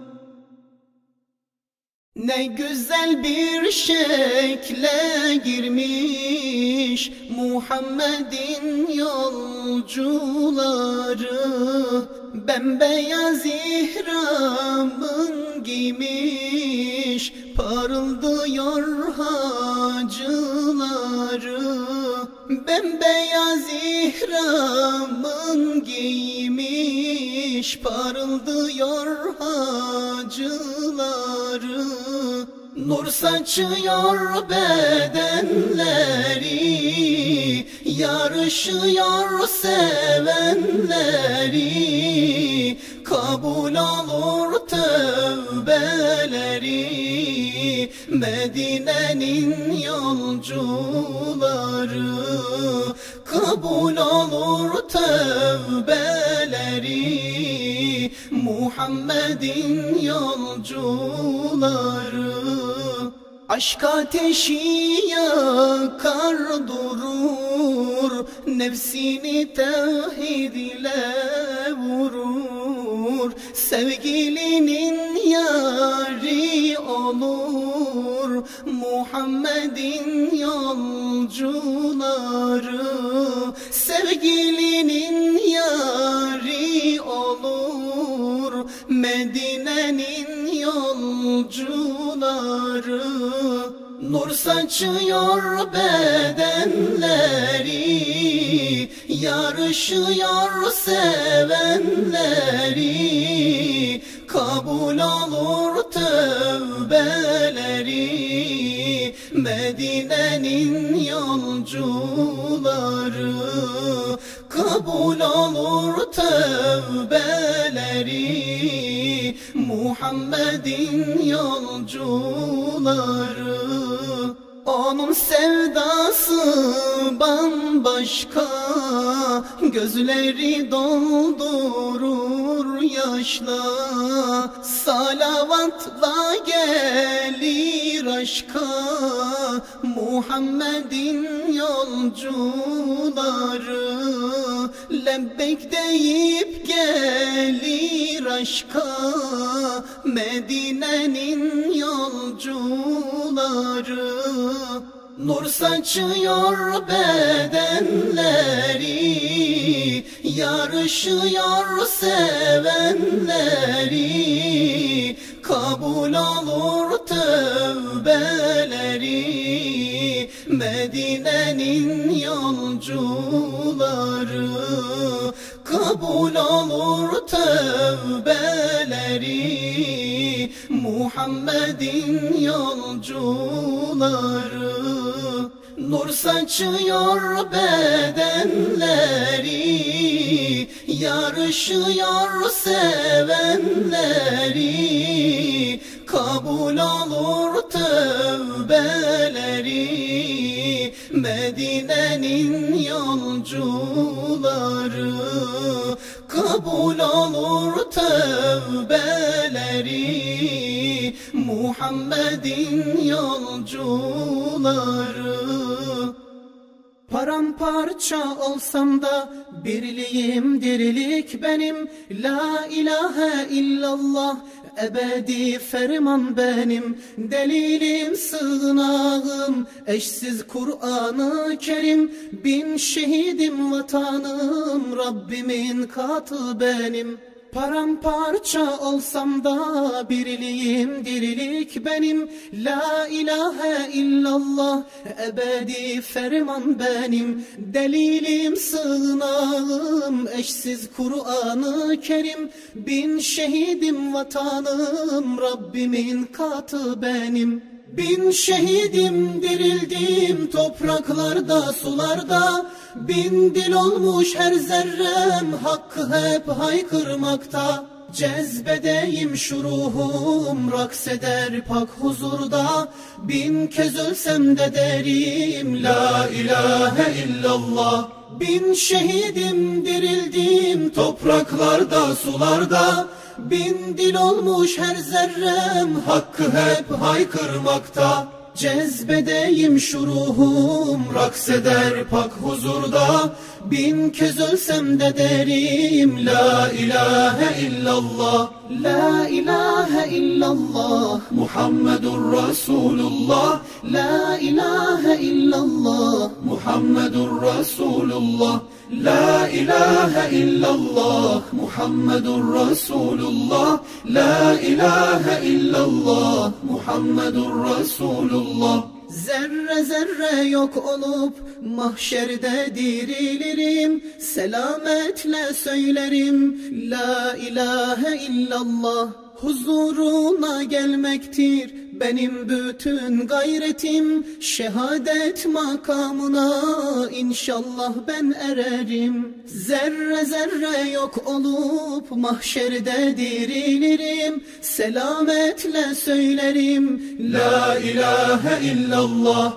Ne güzel bir şekle girmiş Muhammed'in yolcuları, bembeyaz ihramın giymiş parıldıyor hacıları. Bembeyaz ihramın giymiş parıldıyor hacıları. Nur saçıyor bedenleri, yarışıyor sevenleri. Kabul olur tövbeleri, Medine'nin yolcuları. Kabul olur tövbeleri, Muhammed'in yolcuları. Aşk ateşi yakar durur, nefsini tevhid ile vurur. Sevgilinin yari olur Muhammed'in yolcuları. Sevgilinin yari olur Medine'nin yolcuları. Nur saçıyor bedenleri, yarışıyor sevenleri. Kabul olur tövbeleri, Medine'nin yolcuları. Kabul olur tövbeleri, Muhammed'in yolcuları. Onun sevdası bambaşka, gözleri doldurur yaşla. Salavatla gelir aşka Muhammed'in yolcuları. Lebbek deyip gelir aşka Medine'nin yolcuları. Nur saçıyor bedenleri, yarışıyor sevenleri. Kabul olur tövbeleri, Medine'nin yolcuları. Kabul olur tövbeleri, Muhammed'in yolcuları. Nur saçıyor bedenleri, yarışıyor sevenleri. Kabul olur tövbeleri, Medine'nin yolcuları. Kabul olur tövbeleri, Muhammed'in yolcuları. Paramparça olsam da birliğim dirilik benim. La ilahe illallah ebedi ferman benim. Delilim sığınağım eşsiz Kur'an-ı Kerim. Bin şehidim vatanım Rabbimin katı benim. Paramparça olsam da birliğim dirilik benim. La ilahe illallah ebedi ferman benim. Delilim sığınağım eşsiz Kur'an-ı Kerim. Bin şehidim vatanım Rabbimin katı benim. Bin şehidim dirildim topraklarda sularda. Bin dil olmuş her zerrem hakkı hep haykırmakta. Cezbedeyim şu ruhum rakseder pak huzurda, bin kez ölsem de derim la ilahe illallah. Bin şehidim dirildim topraklarda sularda, bin dil olmuş her zerrem hakkı hep haykırmakta. Cezbedeyim şu ruhum rakseder pak huzurda, bin kez ölsem de derim la ilahe illallah. La ilahe illallah Muhammedur Resulullah. La ilahe illallah Muhammedur Resulullah. La ilahe illallah Muhammedur Resulullah. La ilahe illallah Muhammedur Resulullah. Zerre zerre yok olup mahşerde dirilirim, selametle söylerim la ilahe illallah. Huzuruna gelmektir benim bütün gayretim, şehadet makamına inşallah ben ererim. Zerre zerre yok olup mahşerde dirilirim, selametle söylerim la ilahe illallah.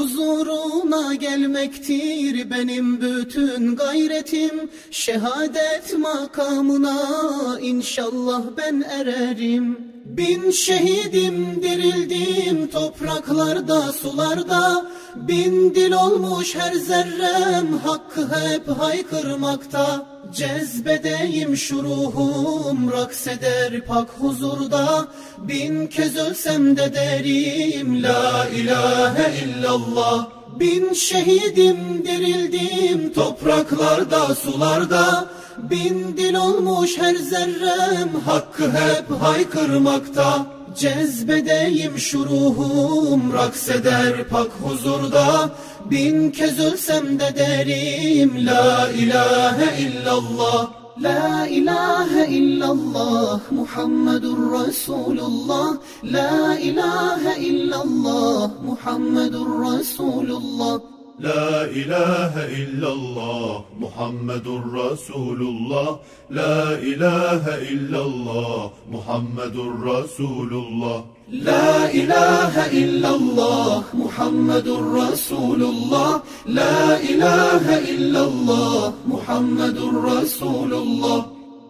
Huzuruna gelmektir benim bütün gayretim, şehadet makamına inşallah ben ererim. Bin şehidim dirildim topraklarda sularda, bin dil olmuş her zerrem hakkı hep haykırmakta. Cezbedeyim şu ruhum rakseder pak huzurda, bin kez ölsem de derim la ilahe illallah. Bin şehidim dirildim topraklarda sularda, bin dil olmuş her zerrem hakkı hep haykırmakta. Cezbedeyim şu ruhum rakseder pak huzurda, bin kez ölsem de derim la ilahe illallah. La ilahe illallah Muhammedur Resulullah. La ilahe illallah Muhammedur Resulullah. La ilahe illallah Muhammedur Resulullah. La ilahe illallah Muhammedur Resulullah. La ilahe illallah Muhammedur Resulullah. La ilahe illallah Muhammedur Resulullah.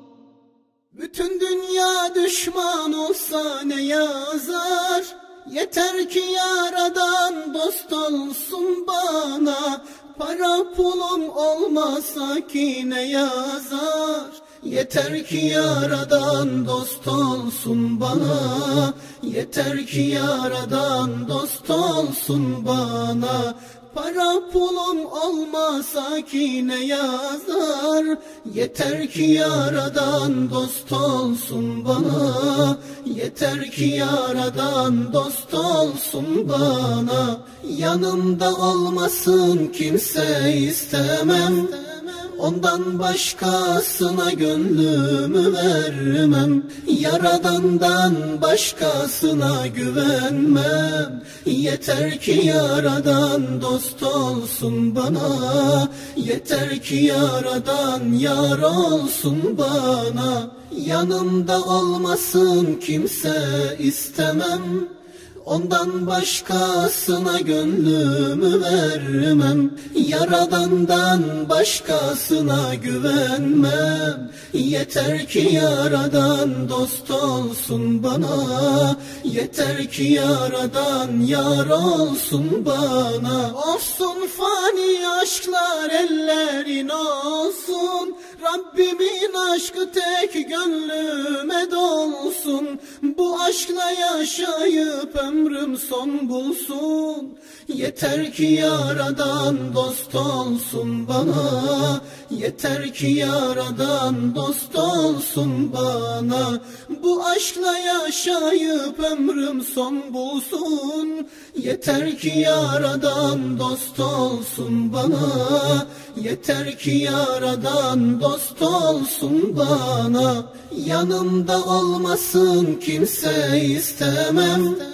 Bütün dünya düşman olsa ne yazar, yeter ki yaradan dost olsun bana. Para pulum olmasa ki ne yazar, yeter ki yaradan dost olsun bana. Yeter ki yaradan dost olsun bana. Para pulum olmasa ki ne yazar, yeter ki yaradan dost olsun bana. Yeter ki yaradan dost olsun bana. Yanımda olmasın kimse istemem, ondan başkasına gönlümü vermem. Yaradandan başkasına güvenmem. Yeter ki yaradan dost olsun bana. Yeter ki yaradan yar olsun bana. Yanımda olmasın kimse istemem, ondan başkasına gönlümü vermem. Yaradandan başkasına güvenmem. Yeter ki yaradan dost olsun bana. Yeter ki yaradan yar olsun bana. Olsun fani aşklar ellerin olsun, Rabbimin aşkı tek gönlüme dolsun. Bu aşkla yaşayıp ömrüm son bulsun. Yeter ki yaradan dost olsun bana. Yeter ki yaradan dost olsun bana. Bu aşkla yaşayıp ömrüm son bulsun. Yeter ki yaradan dost olsun bana. Yeter ki yaradan dost olsun bana. Yanımda olmasın kimse istemem,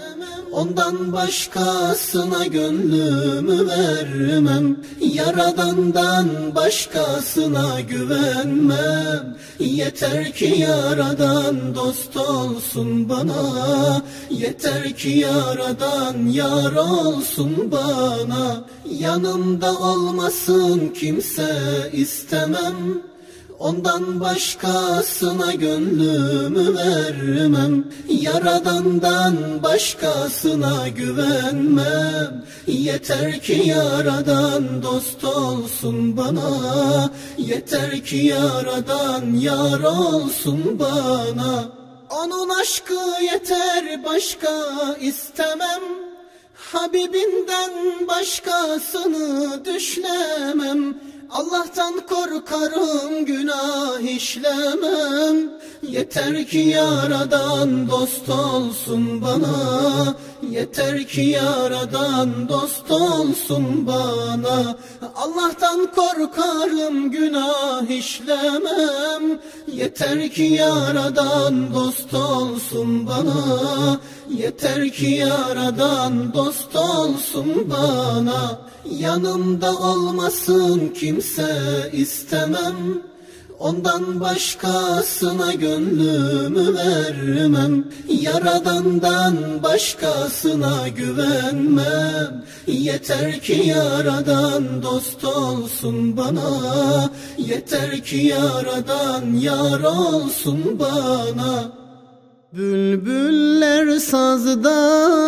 Ondan başkasına gönlümü vermem, Yaradan'dan başkasına güvenmem. Yeter ki Yaradan dost olsun bana, yeter ki Yaradan yar olsun bana. Yanımda olmasın kimse istemem, ondan başkasına gönlümü vermem. Yaradan'dan başkasına güvenmem. Yeter ki Yaradan dost olsun bana, yeter ki Yaradan yar olsun bana. Onun aşkı yeter, başka istemem, Habibinden başkasını düşlemem. Allah'tan korkarım, günah işlemem. Yeter ki Yaradan dost olsun bana, yeter ki Yaradan dost olsun bana. Allah'tan korkarım, günah işlemem. Yeter ki Yaradan dost olsun bana, yeter ki Yaradan dost olsun bana. Yanımda olmasın kimse istemem, ondan başkasına gönlümü vermem. Yaradan'dan başkasına güvenmem. Yeter ki Yaradan dost olsun bana, yeter ki Yaradan yar olsun bana. Bülbüller sazda,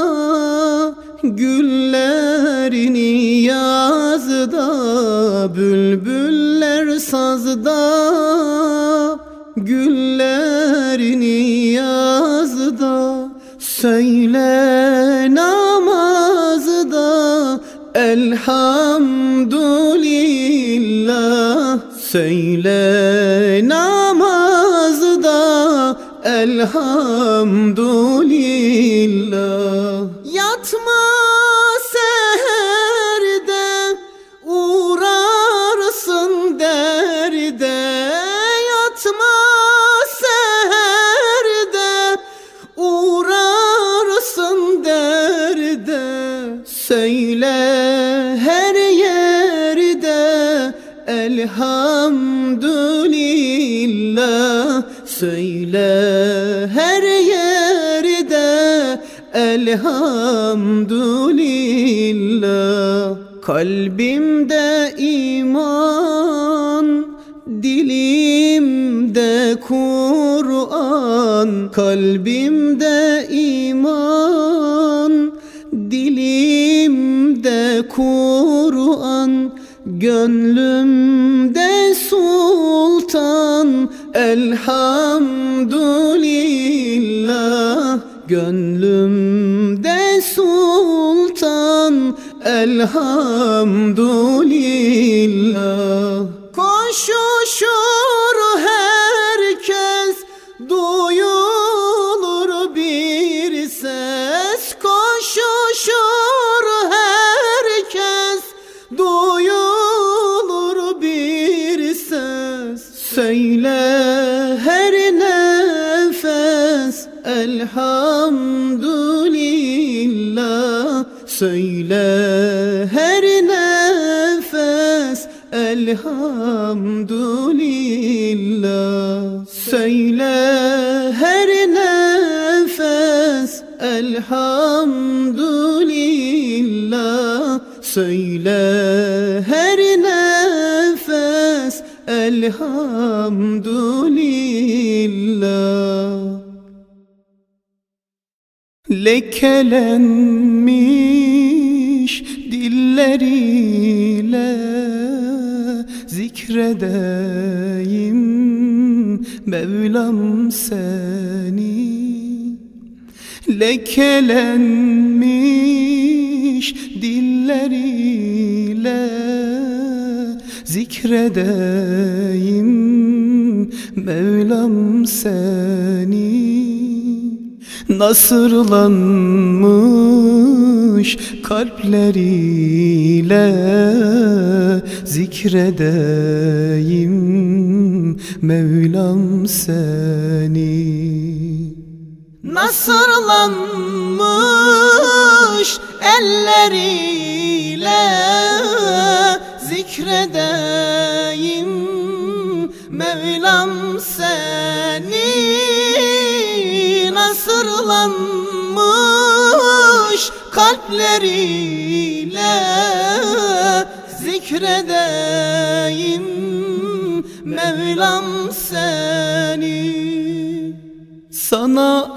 güllerini yazda. Bülbüller sazda, güllerini yazda. Söyle namazda elhamdülillah. Söyle namazda elhamdülillah. Yatma seherde, uğrarsın derde. Yatma seherde, uğrarsın derde. Söyle her yerde elhamdülillah. Söyle her yerde elhamdülillah. Kalbimde iman, dilimde Kur'an. Kalbimde iman, dilimde Kur'an. Gönlümde sultan elhamdülillah. Gönlümde sultan elhamdülillah. Koşuşur herkes, duyulur bir ses. Koşuşur herkes, duyulur bir ses. Söyle her nefes elhamdülillah. Söyle her nefes elhamdülillah. Söyle her nefes elhamdülillah. Söyle her nefes elhamdülillah. Lekelenmiş dilleriyle zikredeyim Mevlam seni. Lekelenmiş dilleriyle zikredeyim Mevlam seni. Nasırlanmış kalpleriyle zikredeyim Mevlam seni. nasırlanmış elleriyle zikredeyim Mevlam seni. Nasırlanmış kalpleriyle zikredeyim Mevlam seni. Sana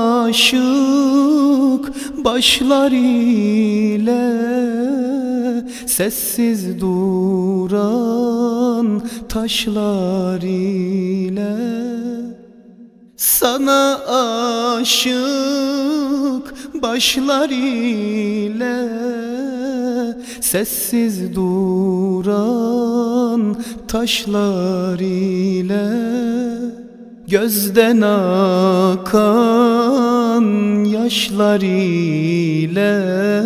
aşık başlar ile sessiz duran taşlar ile, sana aşık başlar ile sessiz duran taşlar ile gözden akan yaşlar ile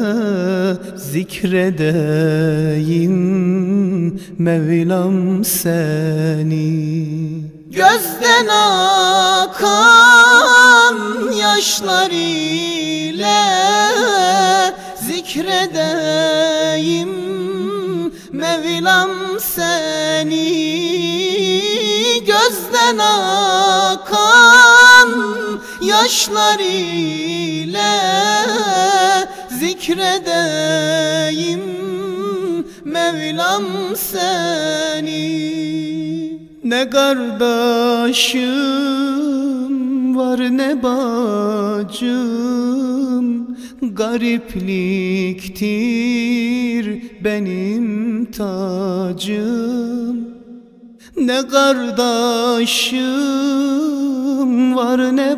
zikredeyim Mevlam seni. Gözden akan yaşlar ile zikredeyim Mevlam seni. Gözden akan yaşlar ile zikredeyim Mevlam seni. Ne kardeşim var ne bacım, garipliktir benim tacım. Ne kardeşim var ne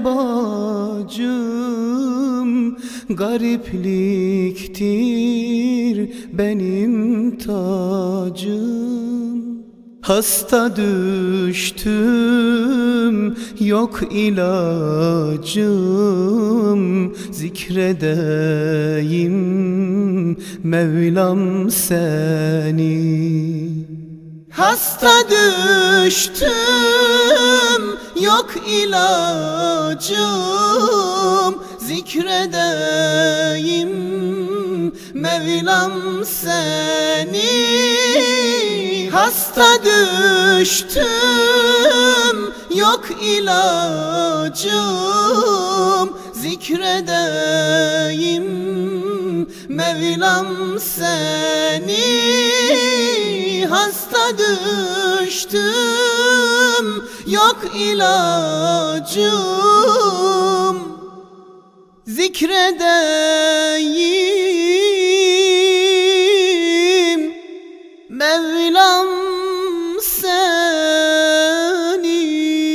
bacım, garipliktir benim tacım. Hasta düştüm yok ilacım, zikredeyim Mevlam seni. Hasta düştüm yok ilacım, zikredeyim Mevlam seni. Hasta düştüm yok ilacım, zikredeyim Mevlam seni. Hasta düştüm yok ilacım, zikredeyim Mevlam seni.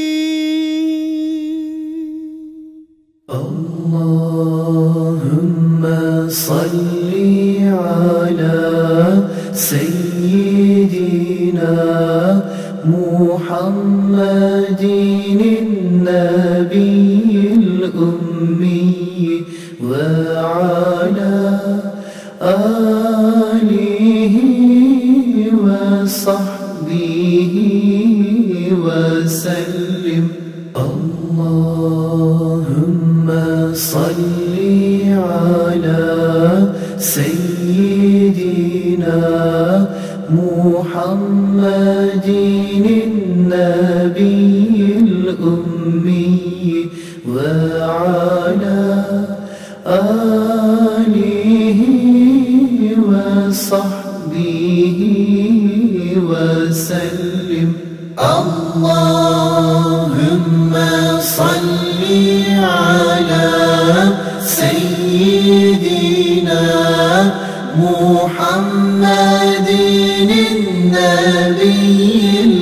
Allahümme salli ala seyyidina Muhammedin nebiyil ummi ve ala alihi ve sahbihi ve sellim. Allahümme salli ala seyyidina Muhammedin nebiyil ummi ve ala alihi ve sahbihi ve sellim. Allahümme salli ala seyyidina Muhammedin nebiyil